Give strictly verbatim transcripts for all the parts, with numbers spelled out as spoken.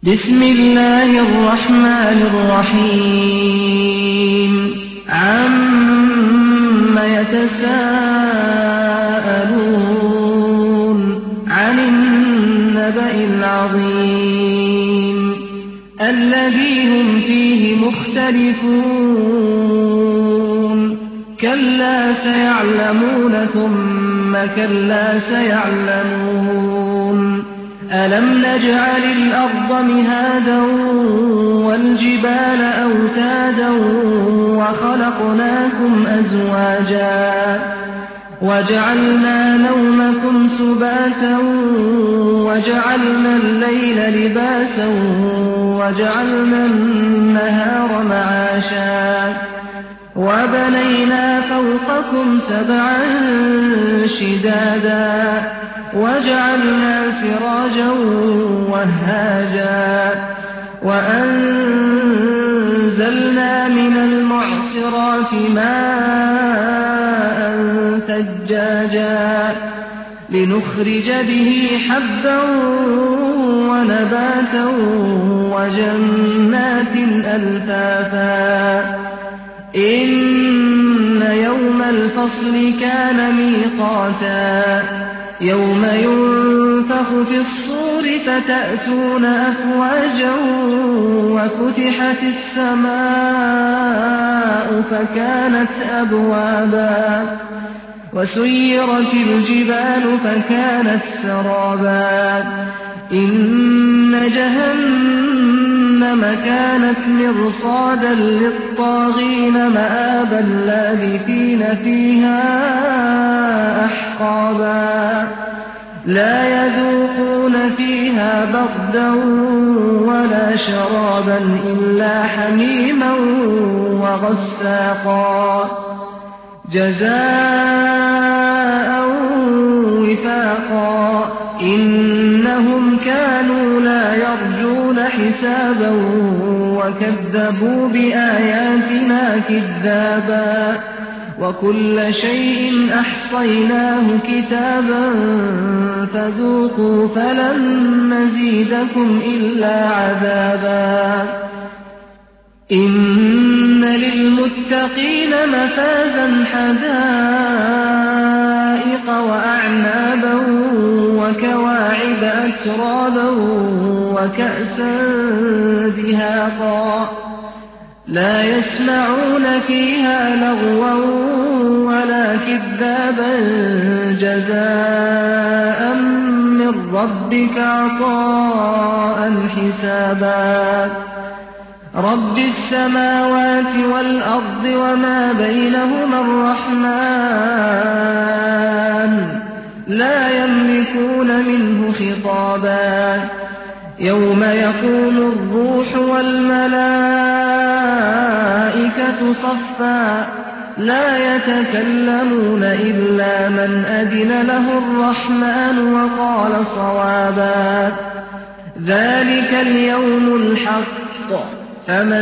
بسم الله الرحمن الرحيم عم يتساءلون عن النبأ العظيم الذي هم فيه مختلفون كلا سيعلمون ثم كلا سيعلمون ألم نجعل الأرض مهادا والجبال أوتادا وخلقناكم أزواجا وجعلنا نومكم سباتا وجعلنا الليل لباسا وجعلنا النهار معاشا وبنينا فوقكم سبعا شدادا وجعلنا سراجا وهاجا وأنزلنا من المعصرات ماء ثجاجا لنخرج به حبا ونباتا وجنات ألفافا إن يوم الفصل كان ميقاتا يوم ينفخ في الصور فتأتون أفواجا وفتحت السماء فكانت أبوابا وسيرت الجبال فكانت سرابا إن جهنم كانت مرصادا للطاغين مآبا لابثين فيها أحقابا لا يذوقون فيها بردا ولا شرابا إلا حميما وغساقا جزاء وفاقا إنهم كانوا لا يرجون حسابا وكذبوا بآياتنا كذابا وكل شيء أحصيناه كتابا فذوقوا فلن نزيدكم إلا عذابا إن للمتقين مفازا حدائق وأعنابا وكواعب أترابا وكأسا دهاقا لا يسمعون فيها لغوا ولا كذابا جزاء من ربك عطاء حسابا رب السماوات والأرض وما بينهما الرحمن لا يملكون منه خطابا يوم يقوم الروح والملائكة صفا لا يتكلمون إلا من أذن له الرحمن وقال صوابا ذلك اليوم الحق فمن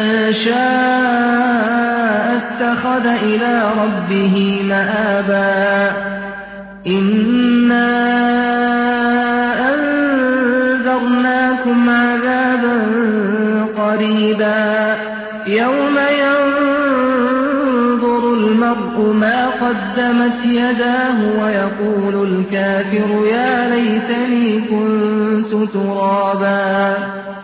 شاء اتخذ إلى ربه مآبا إنا أنذرناكم عذابا قريبا يوم ينظر المرء ما قدمت يداه ويقول الكافر يا ليتني كنت ترابا